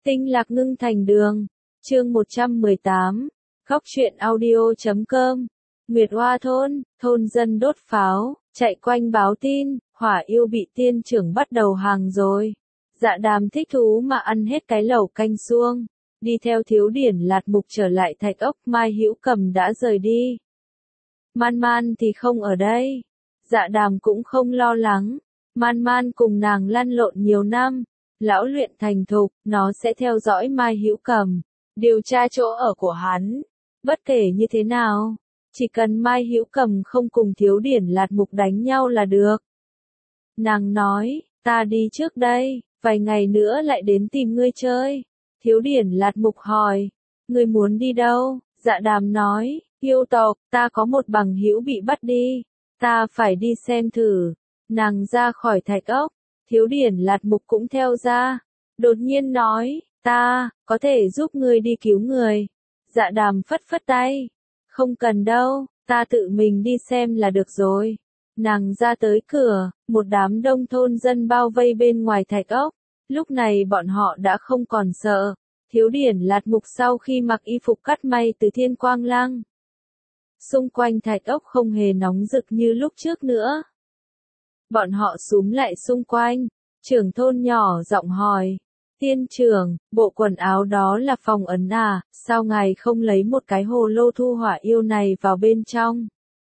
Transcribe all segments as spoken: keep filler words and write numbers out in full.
Tinh lạc ngưng thành đường. Chương một trăm mười tám. Góc truyện audio chấm com. Nguyệt Hoa thôn, thôn dân đốt pháo, chạy quanh báo tin, Hỏa Yêu bị tiên trưởng bắt đầu hàng rồi. Dạ Đàm thích thú mà ăn hết cái lẩu canh suông, đi theo Thiếu Điển Lạt Mục trở lại Thạch Ốc. Mai Hữu Cầm đã rời đi. Man Man thì không ở đây. Dạ Đàm cũng không lo lắng. Man Man cùng nàng lăn lộn nhiều năm, lão luyện thành thục, nó sẽ theo dõi Mai Hữu Cầm, điều tra chỗ ở của hắn. Bất kể như thế nào, chỉ cần Mai Hữu Cầm không cùng Thiếu Điển Lạt Mục đánh nhau là được. Nàng nói, ta đi trước đây, vài ngày nữa lại đến tìm ngươi chơi. Thiếu Điển Lạt Mục hỏi, ngươi muốn đi đâu? Dạ Đàm nói, yêu tộc, ta có một bằng hữu bị bắt đi, ta phải đi xem thử. Nàng ra khỏi Thạch Ốc, Thiếu Điển Lạt Mục cũng theo ra. Đột nhiên nói, ta, có thể giúp ngươi đi cứu người. Dạ Đàm phất phất tay, không cần đâu, ta tự mình đi xem là được rồi. Nàng ra tới cửa, một đám đông thôn dân bao vây bên ngoài Thạch Ốc. Lúc này bọn họ đã không còn sợ. Thiếu Điển Lạt Mục sau khi mặc y phục cắt may từ Thiên Quang Lăng, xung quanh Thạch Ốc không hề nóng rực như lúc trước nữa. Bọn họ xúm lại xung quanh, trưởng thôn nhỏ giọng hỏi, tiên trưởng, bộ quần áo đó là phòng ấn à, sao ngài không lấy một cái hồ lô thu hỏa yêu này vào bên trong?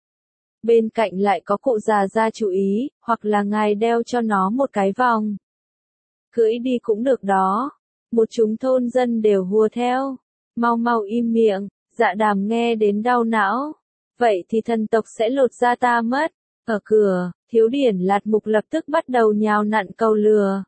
Bên cạnh lại có cụ già ra chú ý, hoặc là ngài đeo cho nó một cái vòng. Cưỡi đi cũng được đó. Một chúng thôn dân đều hùa theo. Mau mau im miệng, Dạ Đàm nghe đến đau não. Vậy thì thần tộc sẽ lột da ta mất. Ở cửa, Thiếu Điển Lạt Mục lập tức bắt đầu nhào nặn cầu lừa.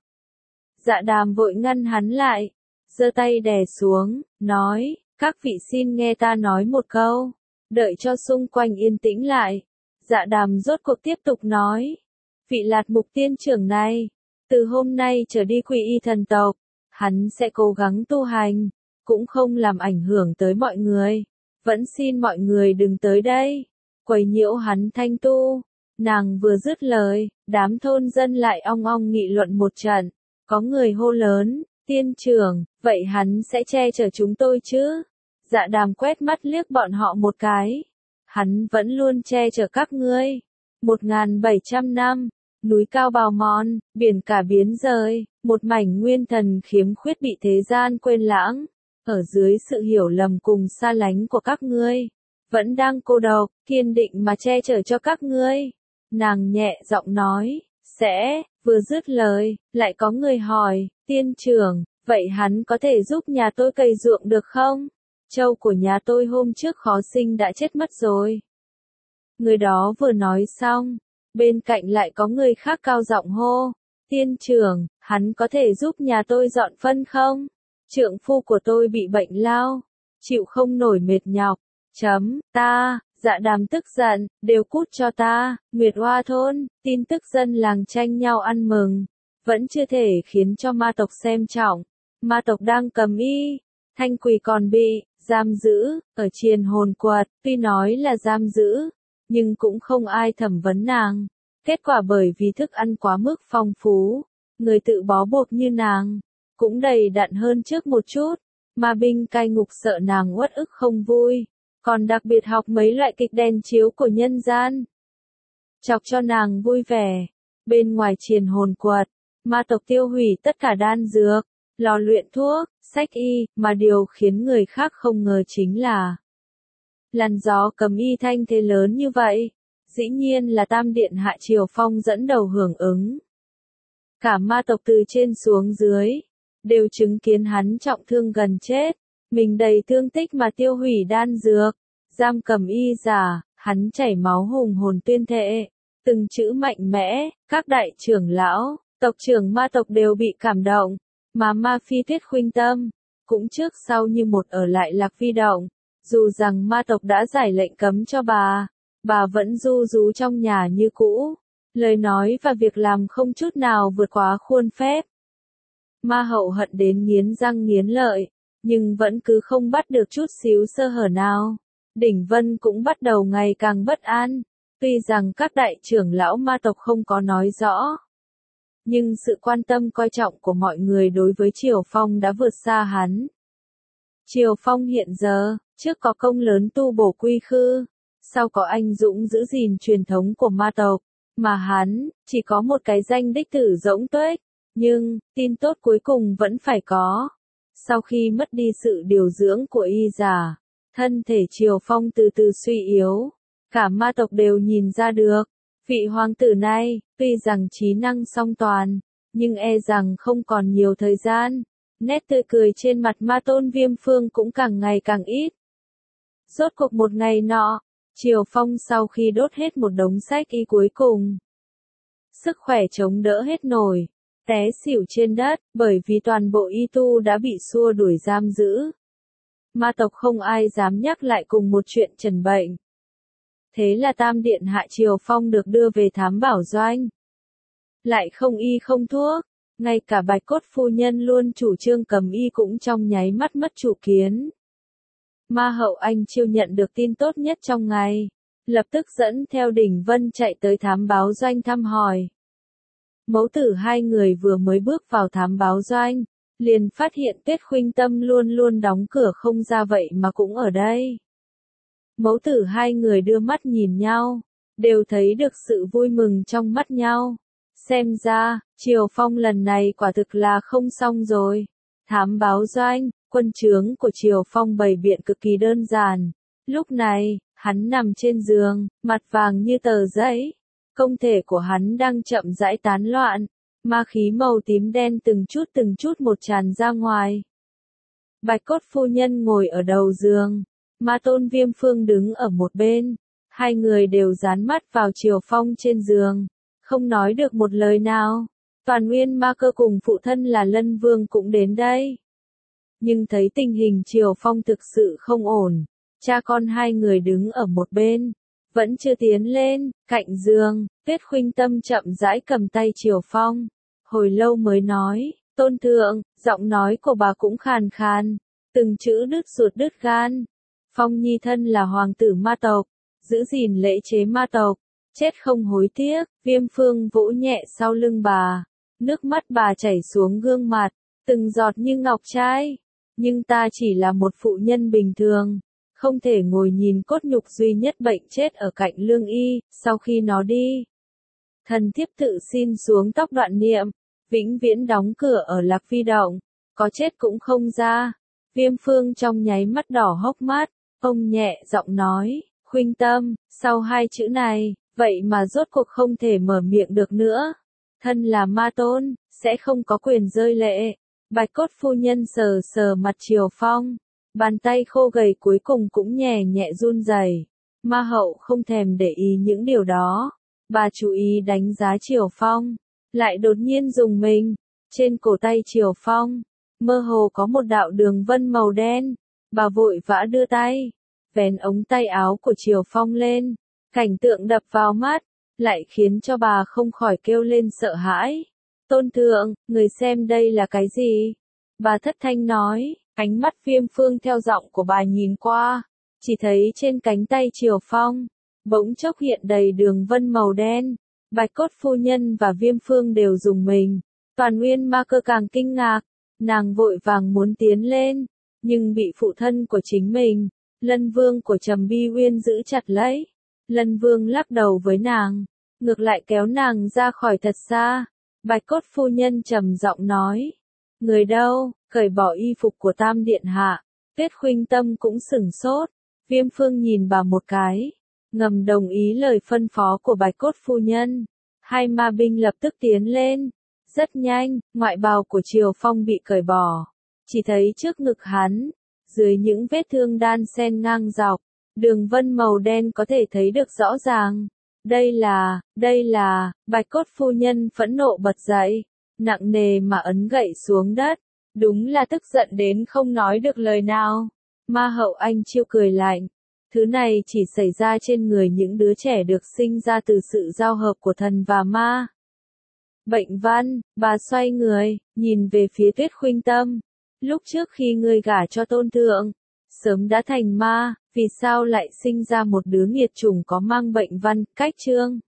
Dạ Đàm vội ngăn hắn lại, giơ tay đè xuống, nói, các vị xin nghe ta nói một câu, đợi cho xung quanh yên tĩnh lại. Dạ Đàm rốt cuộc tiếp tục nói, vị Lạt Mục tiên trưởng này, từ hôm nay trở đi quy y thần tộc, hắn sẽ cố gắng tu hành, cũng không làm ảnh hưởng tới mọi người, vẫn xin mọi người đừng tới đây, quấy nhiễu hắn thanh tu. Nàng vừa dứt lời, đám thôn dân lại ong ong nghị luận một trận, có người hô lớn, tiên trưởng, vậy hắn sẽ che chở chúng tôi chứ? Dạ Đàm quét mắt liếc bọn họ một cái, hắn vẫn luôn che chở các ngươi. Một nghìn bảy trăm năm, núi cao bào mòn, biển cả biến rời, một mảnh nguyên thần khiếm khuyết bị thế gian quên lãng, ở dưới sự hiểu lầm cùng xa lánh của các ngươi, vẫn đang cô độc, kiên định mà che chở cho các ngươi. Nàng nhẹ giọng nói, sẽ, vừa dứt lời, lại có người hỏi, tiên trưởng, vậy hắn có thể giúp nhà tôi cày ruộng được không? Trâu của nhà tôi hôm trước khó sinh đã chết mất rồi. Người đó vừa nói xong, bên cạnh lại có người khác cao giọng hô, tiên trưởng, hắn có thể giúp nhà tôi dọn phân không? Trượng phu của tôi bị bệnh lao, chịu không nổi mệt nhọc, chấm, ta. Dạ Đàm tức giận, đều cút cho ta. Nguyệt Hoa thôn, tin tức dân làng tranh nhau ăn mừng, vẫn chưa thể khiến cho ma tộc xem trọng. Ma tộc đang cầm y, Thanh Quỳ còn bị giam giữ ở Triền Hồn Quật, tuy nói là giam giữ, nhưng cũng không ai thẩm vấn nàng. Kết quả bởi vì thức ăn quá mức phong phú, người tự bó buộc như nàng cũng đầy đặn hơn trước một chút. Ma binh cai ngục sợ nàng uất ức không vui, còn đặc biệt học mấy loại kịch đèn chiếu của nhân gian, chọc cho nàng vui vẻ. Bên ngoài Triền Hồn Quật, ma tộc tiêu hủy tất cả đan dược, lò luyện thuốc, sách y, mà điều khiến người khác không ngờ chính là làn gió cầm y thanh thế lớn như vậy, dĩ nhiên là Tam Điện Hạ Triều Phong dẫn đầu hưởng ứng. Cả ma tộc từ trên xuống dưới, đều chứng kiến hắn trọng thương gần chết, mình đầy thương tích mà tiêu hủy đan dược, giam cầm y giả, hắn chảy máu hùng hồn tuyên thệ, từng chữ mạnh mẽ. Các đại trưởng lão, tộc trưởng ma tộc đều bị cảm động, mà Ma Phi Tuyết Khuynh Tâm cũng trước sau như một ở lại Lạc Vi Động. Dù rằng ma tộc đã giải lệnh cấm cho bà, bà vẫn ru rú trong nhà như cũ, lời nói và việc làm không chút nào vượt quá khuôn phép. Ma Hậu hận đến nghiến răng nghiến lợi, nhưng vẫn cứ không bắt được chút xíu sơ hở nào. Đỉnh Vân cũng bắt đầu ngày càng bất an, tuy rằng các đại trưởng lão ma tộc không có nói rõ, nhưng sự quan tâm coi trọng của mọi người đối với Triều Phong đã vượt xa hắn. Triều Phong hiện giờ, trước có công lớn tu bổ quy khư, sau có anh dũng giữ gìn truyền thống của ma tộc, mà hắn, chỉ có một cái danh đích tử Rỗng Tuếch, nhưng, tin tốt cuối cùng vẫn phải có. Sau khi mất đi sự điều dưỡng của y giả, thân thể Triều Phong từ từ suy yếu, cả ma tộc đều nhìn ra được. Vị hoàng tử này, tuy rằng trí năng song toàn, nhưng e rằng không còn nhiều thời gian, nét tươi cười trên mặt Ma Tôn Viêm Phương cũng càng ngày càng ít. Rốt cuộc một ngày nọ, Triều Phong sau khi đốt hết một đống sách y cuối cùng, sức khỏe chống đỡ hết nổi, té xỉu trên đất, bởi vì toàn bộ y tu đã bị xua đuổi giam giữ. Ma tộc không ai dám nhắc lại cùng một chuyện trần bệnh. Thế là Tam Điện Hạ Triều Phong được đưa về thám bảo doanh. Lại không y không thuốc, ngay cả Bạch Cốt phu nhân luôn chủ trương cầm y cũng trong nháy mắt mất chủ kiến. Ma hậu Anh Chiêu nhận được tin tốt nhất trong ngày, lập tức dẫn theo Đỉnh Vân chạy tới thám báo doanh thăm hỏi. Mẫu tử hai người vừa mới bước vào thám báo doanh, liền phát hiện Tuyết Khuynh Tâm luôn luôn đóng cửa không ra vậy mà cũng ở đây. Mẫu tử hai người đưa mắt nhìn nhau, đều thấy được sự vui mừng trong mắt nhau. Xem ra, Triều Phong lần này quả thực là không xong rồi. Thám báo doanh, quân trướng của Triều Phong bày biện cực kỳ đơn giản. Lúc này, hắn nằm trên giường, mặt vàng như tờ giấy. Công thể của hắn đang chậm rãi tán loạn, ma khí màu tím đen từng chút từng chút một tràn ra ngoài. Bạch Cốt phu nhân ngồi ở đầu giường, Ma Tôn Viêm Phương đứng ở một bên, hai người đều dán mắt vào Triều Phong trên giường, không nói được một lời nào. Toàn Nguyên Ma Cơ cùng phụ thân là Lân Vương cũng đến đây. Nhưng thấy tình hình Triều Phong thực sự không ổn, cha con hai người đứng ở một bên, vẫn chưa tiến lên. Cạnh giường, Tuyết Khuynh Tâm chậm rãi cầm tay Triều Phong, hồi lâu mới nói, Tôn thượng, giọng nói của bà cũng khàn khàn, từng chữ đứt ruột đứt gan. Phong nhi thân là hoàng tử ma tộc, giữ gìn lễ chế ma tộc, chết không hối tiếc. Viêm Phương vỗ nhẹ sau lưng bà, nước mắt bà chảy xuống gương mặt, từng giọt như ngọc trai. Nhưng ta chỉ là một phụ nhân bình thường, không thể ngồi nhìn cốt nhục duy nhất bệnh chết ở cạnh lương y. Sau khi nó đi, thần thiếp tự xin xuống tóc đoạn niệm, vĩnh viễn đóng cửa ở Lạc Phi Động, có chết cũng không ra. Viêm Phương trong nháy mắt đỏ hốc mắt, ông nhẹ giọng nói, Khuynh Tâm, sau hai chữ này, vậy mà rốt cuộc không thể mở miệng được nữa. Thân là ma tôn, sẽ không có quyền rơi lệ. Bạch Cốt phu nhân sờ sờ mặt Triều Phong, bàn tay khô gầy cuối cùng cũng nhẹ nhẹ run rẩy. Ma hậu không thèm để ý những điều đó, bà chú ý đánh giá Triều Phong, lại đột nhiên rùng mình. Trên cổ tay Triều Phong, mơ hồ có một đạo đường vân màu đen, bà vội vã đưa tay, vén ống tay áo của Triều Phong lên, cảnh tượng đập vào mắt, lại khiến cho bà không khỏi kêu lên sợ hãi. Tôn thượng, người xem đây là cái gì? Bà thất thanh nói, ánh mắt Viêm Phương theo giọng của bà nhìn qua, chỉ thấy trên cánh tay Triều Phong, bỗng chốc hiện đầy đường vân màu đen. Bạch Cốt phu nhân và Viêm Phương đều rùng mình, Toàn Nguyên Ma Cơ càng kinh ngạc, nàng vội vàng muốn tiến lên, nhưng bị phụ thân của chính mình, Lân Vương của Trầm Bi Uyên giữ chặt lấy. Lân Vương lắc đầu với nàng, ngược lại kéo nàng ra khỏi thật xa. Bạch Cốt phu nhân trầm giọng nói, người đâu, cởi bỏ y phục của Tam Điện Hạ. Tuyết Khuynh Tâm cũng sửng sốt, Viêm Phương nhìn bà một cái, ngầm đồng ý lời phân phó của Bạch Cốt phu nhân. Hai ma binh lập tức tiến lên, rất nhanh, ngoại bào của Triều Phong bị cởi bỏ, chỉ thấy trước ngực hắn, dưới những vết thương đan xen ngang dọc, đường vân màu đen có thể thấy được rõ ràng. Đây là, đây là, Bạch Cốt phu nhân phẫn nộ bật dậy, nặng nề mà ấn gậy xuống đất, đúng là tức giận đến không nói được lời nào. Ma hậu Anh Chiêu cười lạnh, thứ này chỉ xảy ra trên người những đứa trẻ được sinh ra từ sự giao hợp của thần và ma. Bệnh Văn, bà xoay người, nhìn về phía Tuyết Khuynh Tâm, lúc trước khi ngươi gả cho Tôn thượng, sớm đã thành ma, vì sao lại sinh ra một đứa nghiệt chủng có mang bệnh Văn? Cách chương